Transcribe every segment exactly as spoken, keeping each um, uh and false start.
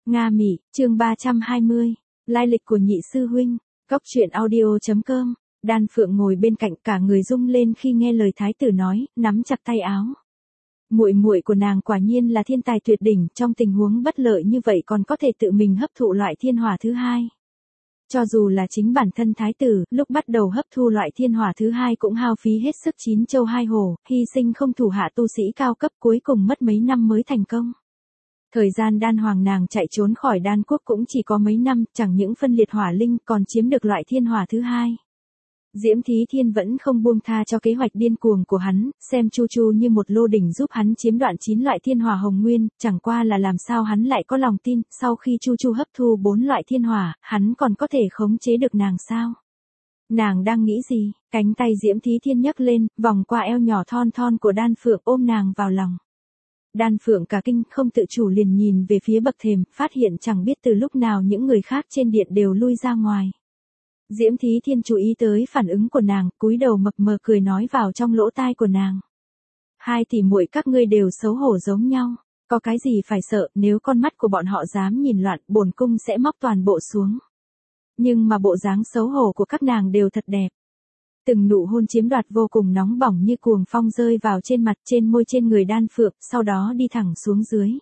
Nga Mị, chương ba trăm hai mươi, lai lịch của nhị sư huynh, góc truyện audio chấm com. Đan Phượng ngồi bên cạnh, cả người rung lên khi nghe lời thái tử nói, nắm chặt tay áo. Muội muội của nàng quả nhiên là thiên tài tuyệt đỉnh, trong tình huống bất lợi như vậy còn có thể tự mình hấp thụ loại thiên hỏa thứ hai. Cho dù là chính bản thân thái tử, lúc bắt đầu hấp thu loại thiên hỏa thứ hai cũng hao phí hết sức chín châu hai hổ, hy sinh không thủ hạ tu sĩ cao cấp, cuối cùng mất mấy năm mới thành công. Thời gian đan hoàng nàng chạy trốn khỏi đan quốc cũng chỉ có mấy năm, chẳng những phân liệt hỏa linh còn chiếm được loại thiên hỏa thứ hai. Diễm Thí Thiên vẫn không buông tha cho kế hoạch điên cuồng của hắn, xem Chu Chu như một lô đỉnh giúp hắn chiếm đoạn chín loại thiên hỏa hồng nguyên, chẳng qua là làm sao hắn lại có lòng tin, sau khi Chu Chu hấp thu bốn loại thiên hỏa, hắn còn có thể khống chế được nàng sao? Nàng đang nghĩ gì? Cánh tay Diễm Thí Thiên nhấc lên, vòng qua eo nhỏ thon thon của Đan Phượng ôm nàng vào lòng. Đan Phượng cả kinh, không tự chủ liền nhìn về phía bậc thềm, phát hiện chẳng biết từ lúc nào những người khác trên điện đều lui ra ngoài. Diễm Thí Thiên chú ý tới phản ứng của nàng, cúi đầu mập mờ cười nói vào trong lỗ tai của nàng. Hai tỷ muội các ngươi đều xấu hổ giống nhau, có cái gì phải sợ, nếu con mắt của bọn họ dám nhìn loạn, bổn cung sẽ móc toàn bộ xuống. Nhưng mà bộ dáng xấu hổ của các nàng đều thật đẹp. Từng nụ hôn chiếm đoạt vô cùng nóng bỏng như cuồng phong rơi vào trên mặt, trên môi, trên người Đan Phượng, sau đó đi thẳng xuống dưới.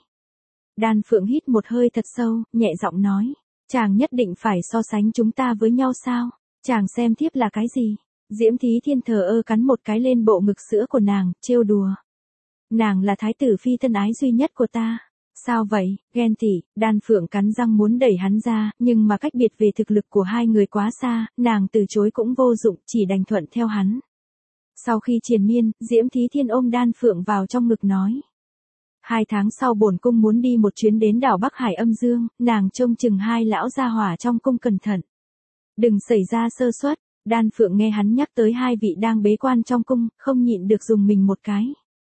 Đan Phượng hít một hơi thật sâu, nhẹ giọng nói. Chàng nhất định phải so sánh chúng ta với nhau sao? Chàng xem thiếp là cái gì? Diễm Thí Thiên thờ ơ cắn một cái lên bộ ngực sữa của nàng, trêu đùa. Nàng là thái tử phi thân ái duy nhất của ta. Sao vậy, ghen tị? Đan Phượng cắn răng muốn đẩy hắn ra, nhưng mà cách biệt về thực lực của hai người quá xa, nàng từ chối cũng vô dụng, chỉ đành thuận theo hắn. Sau khi triền miên, Diễm Thí Thiên ôm Đan Phượng vào trong ngực nói. Hai tháng sau bổn cung muốn đi một chuyến đến đảo Bắc Hải âm dương, nàng trông chừng hai lão gia hỏa trong cung cẩn thận. Đừng xảy ra sơ suất. Đan Phượng nghe hắn nhắc tới hai vị đang bế quan trong cung, không nhịn được dùng mình một cái.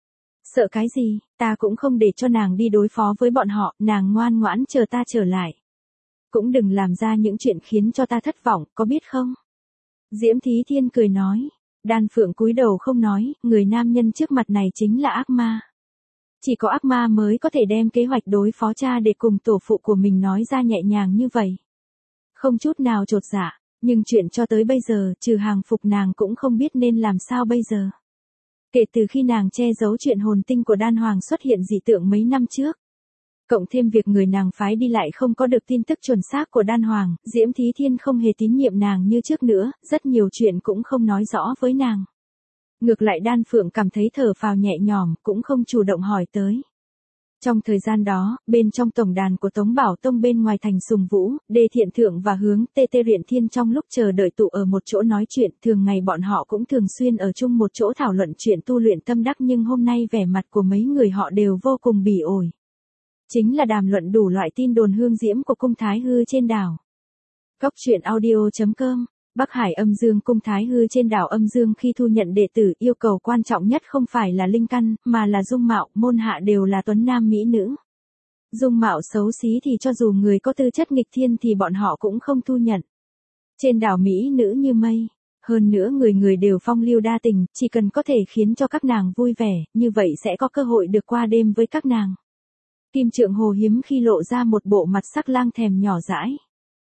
Sợ cái gì, ta cũng không để cho nàng đi đối phó với bọn họ, nàng ngoan ngoãn chờ ta trở lại. Cũng đừng làm ra những chuyện khiến cho ta thất vọng, có biết không? Diễm Thí Thiên cười nói. Đan Phượng cúi đầu không nói, người nam nhân trước mặt này chính là ác ma. Chỉ có ác ma mới có thể đem kế hoạch đối phó cha để cùng tổ phụ của mình nói ra nhẹ nhàng như vậy. Không chút nào chột dạ, nhưng chuyện cho tới bây giờ, trừ hàng phục nàng cũng không biết nên làm sao bây giờ. Kể từ khi nàng che giấu chuyện hồn tinh của Đan Hoàng xuất hiện dị tượng mấy năm trước. Cộng thêm việc người nàng phái đi lại không có được tin tức chuẩn xác của Đan Hoàng, Diễm Thí Thiên không hề tín nhiệm nàng như trước nữa, rất nhiều chuyện cũng không nói rõ với nàng. Ngược lại Đan Phượng cảm thấy thở phào nhẹ nhõm, cũng không chủ động hỏi tới. Trong thời gian đó, bên trong tổng đàn của Tống Bảo Tông bên ngoài thành Sùng Vũ, Đê Thiện Thượng và Hướng Tê Tê Riện Thiên trong lúc chờ đợi tụ ở một chỗ nói chuyện, thường ngày bọn họ cũng thường xuyên ở chung một chỗ thảo luận chuyện tu luyện tâm đắc, nhưng hôm nay vẻ mặt của mấy người họ đều vô cùng bỉ ổi. Chính là đàm luận đủ loại tin đồn hương diễm của cung Thái Hư trên đảo. Góc truyện audio chấm com. Bắc Hải âm dương cung Thái Hư trên đảo âm dương khi thu nhận đệ tử, yêu cầu quan trọng nhất không phải là linh căn, mà là dung mạo, môn hạ đều là tuấn nam mỹ nữ. Dung mạo xấu xí thì cho dù người có tư chất nghịch thiên thì bọn họ cũng không thu nhận. Trên đảo mỹ nữ như mây, hơn nữa người người đều phong lưu đa tình, chỉ cần có thể khiến cho các nàng vui vẻ, như vậy sẽ có cơ hội được qua đêm với các nàng. Kim Trượng Hồ hiếm khi lộ ra một bộ mặt sắc lang thèm nhỏ dãi.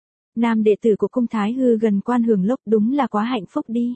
Nam đệ tử của cung Thái Hư gần quan hưởng lốc, đúng là quá hạnh phúc đi.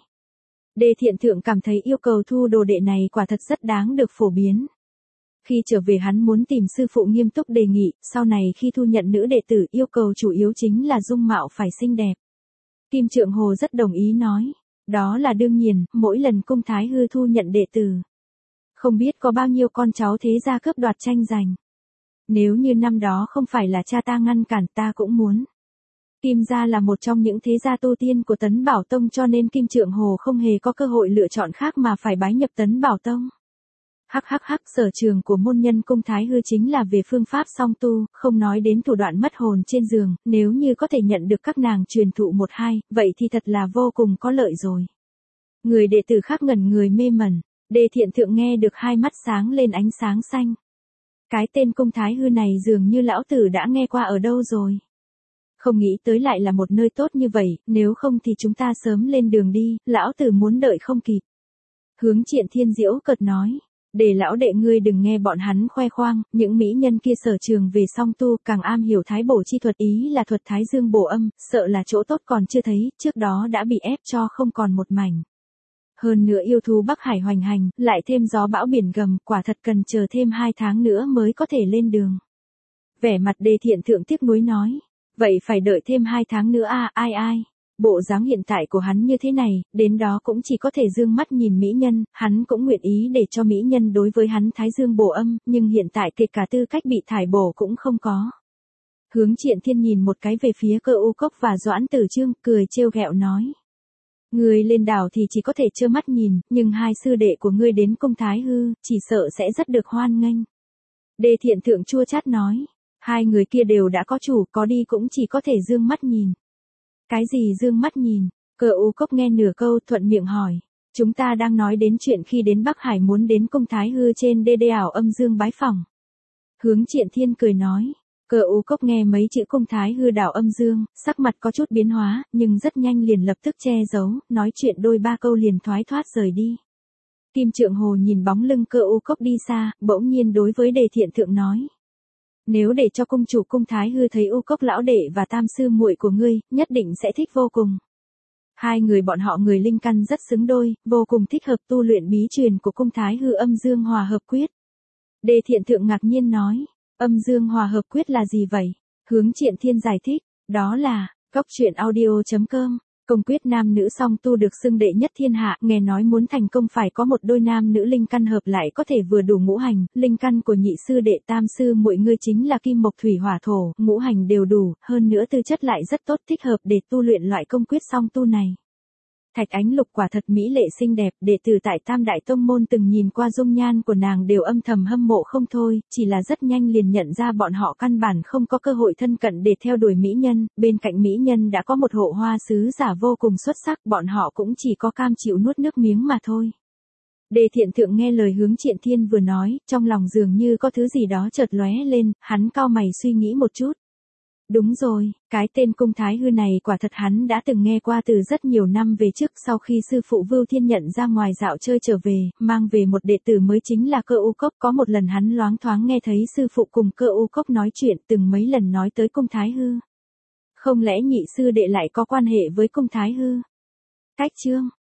Đê Thiện Thượng cảm thấy yêu cầu thu đồ đệ này quả thật rất đáng được phổ biến. Khi trở về hắn muốn tìm sư phụ nghiêm túc đề nghị, sau này khi thu nhận nữ đệ tử yêu cầu chủ yếu chính là dung mạo phải xinh đẹp. Kim Trượng Hồ rất đồng ý nói, đó là đương nhiên, mỗi lần cung Thái Hư thu nhận đệ tử. Không biết có bao nhiêu con cháu thế gia cướp đoạt tranh giành. Nếu như năm đó không phải là cha ta ngăn cản ta cũng muốn. Kim gia là một trong những thế gia tu tiên của Tấn Bảo Tông, cho nên Kim Trượng Hồ không hề có cơ hội lựa chọn khác mà phải bái nhập Tấn Bảo Tông. Hắc hắc hắc, sở trường của môn nhân cung Thái Hư chính là về phương pháp song tu, không nói đến thủ đoạn mất hồn trên giường, nếu như có thể nhận được các nàng truyền thụ một hai, vậy thì thật là vô cùng có lợi rồi. Người đệ tử khác ngẩn người mê mẩn, Đê Thiện Thượng nghe được hai mắt sáng lên ánh sáng xanh. Cái tên cung Thái Hư này dường như lão tử đã nghe qua ở đâu rồi. Không nghĩ tới lại là một nơi tốt như vậy, nếu không thì chúng ta sớm lên đường đi, lão tử muốn đợi không kịp. Hướng Triện Thiên diễu cợt nói, Để lão đệ ngươi đừng nghe bọn hắn khoe khoang, những mỹ nhân kia sở trường về song tu, càng am hiểu thái bổ chi thuật, ý là thuật thái dương bổ âm, sợ là chỗ tốt còn chưa thấy, trước đó đã bị ép cho không còn một mảnh. Hơn nữa yêu thú Bắc Hải hoành hành, lại thêm gió bão biển gầm, quả thật cần chờ thêm hai tháng nữa mới có thể lên đường. Vẻ mặt Đề Thiện Thượng tiếc nuối nói, vậy phải đợi thêm hai tháng nữa à, ai ai. Bộ dáng hiện tại của hắn như thế này, đến đó cũng chỉ có thể dương mắt nhìn mỹ nhân, hắn cũng nguyện ý để cho mỹ nhân đối với hắn thái dương bổ âm, nhưng hiện tại kể cả tư cách bị thải bổ cũng không có. Hướng Triện Thiên nhìn một cái về phía Cơ U Cốc và Doãn Tử Trương, cười trêu ghẹo nói. Ngươi lên đảo thì chỉ có thể trơ mắt nhìn, nhưng hai sư đệ của ngươi đến cung Thái Hư, chỉ sợ sẽ rất được hoan nghênh. Đề Thiện Thượng chua chát nói, hai người kia đều đã có chủ, có đi cũng chỉ có thể dương mắt nhìn. Cái gì dương mắt nhìn? Cơ U Cốc nghe nửa câu thuận miệng hỏi. Chúng ta đang nói đến chuyện khi đến Bắc Hải muốn đến cung Thái Hư trên đê đê ảo âm dương bái phỏng. Hướng Triện Thiên cười nói. Cơ U Cốc nghe mấy chữ cung Thái Hư đảo âm dương, sắc mặt có chút biến hóa, nhưng rất nhanh liền lập tức che giấu, nói chuyện đôi ba câu liền thoái thoát rời đi. Kim Trượng Hồ nhìn bóng lưng Cơ U Cốc đi xa, bỗng nhiên đối với Đề Thiện Thượng nói. Nếu để cho cung chủ cung Thái Hư thấy U Cốc lão đệ và tam sư muội của ngươi, nhất định sẽ thích vô cùng. Hai người bọn họ người linh căn rất xứng đôi, vô cùng thích hợp tu luyện bí truyền của cung Thái Hư âm dương hòa hợp quyết. Đề Thiện Thượng ngạc nhiên nói, âm dương hòa hợp quyết là gì vậy? Hướng Triện Thiên giải thích, đó là, cốc truyện audio chấm com. Công quyết nam nữ song tu được xưng đệ nhất thiên hạ, nghe nói muốn thành công phải có một đôi nam nữ linh căn hợp lại có thể vừa đủ ngũ hành, linh căn của nhị sư đệ tam sư muội ngươi chính là kim mộc thủy hỏa thổ, ngũ hành đều đủ, hơn nữa tư chất lại rất tốt thích hợp để tu luyện loại công quyết song tu này. Thạch Ánh Lục quả thật mỹ lệ xinh đẹp, đệ tử tại Tam Đại Tông Môn từng nhìn qua dung nhan của nàng đều âm thầm hâm mộ không thôi, chỉ là rất nhanh liền nhận ra bọn họ căn bản không có cơ hội thân cận để theo đuổi mỹ nhân, bên cạnh mỹ nhân đã có một hộ hoa sứ giả vô cùng xuất sắc, bọn họ cũng chỉ có cam chịu nuốt nước miếng mà thôi. Đề Thiện Thượng nghe lời Hướng Triện Thiên vừa nói, trong lòng dường như có thứ gì đó chợt lóe lên, hắn cau mày suy nghĩ một chút. Đúng rồi, cái tên cung Thái Hư này quả thật hắn đã từng nghe qua từ rất nhiều năm về trước, sau khi sư phụ Vưu Thiên nhận ra ngoài dạo chơi trở về, mang về một đệ tử mới chính là Cơ U Cốc, có một lần hắn loáng thoáng nghe thấy sư phụ cùng Cơ U Cốc nói chuyện, từng mấy lần nói tới cung Thái Hư. Không lẽ nhị sư đệ lại có quan hệ với cung Thái Hư? Cách chương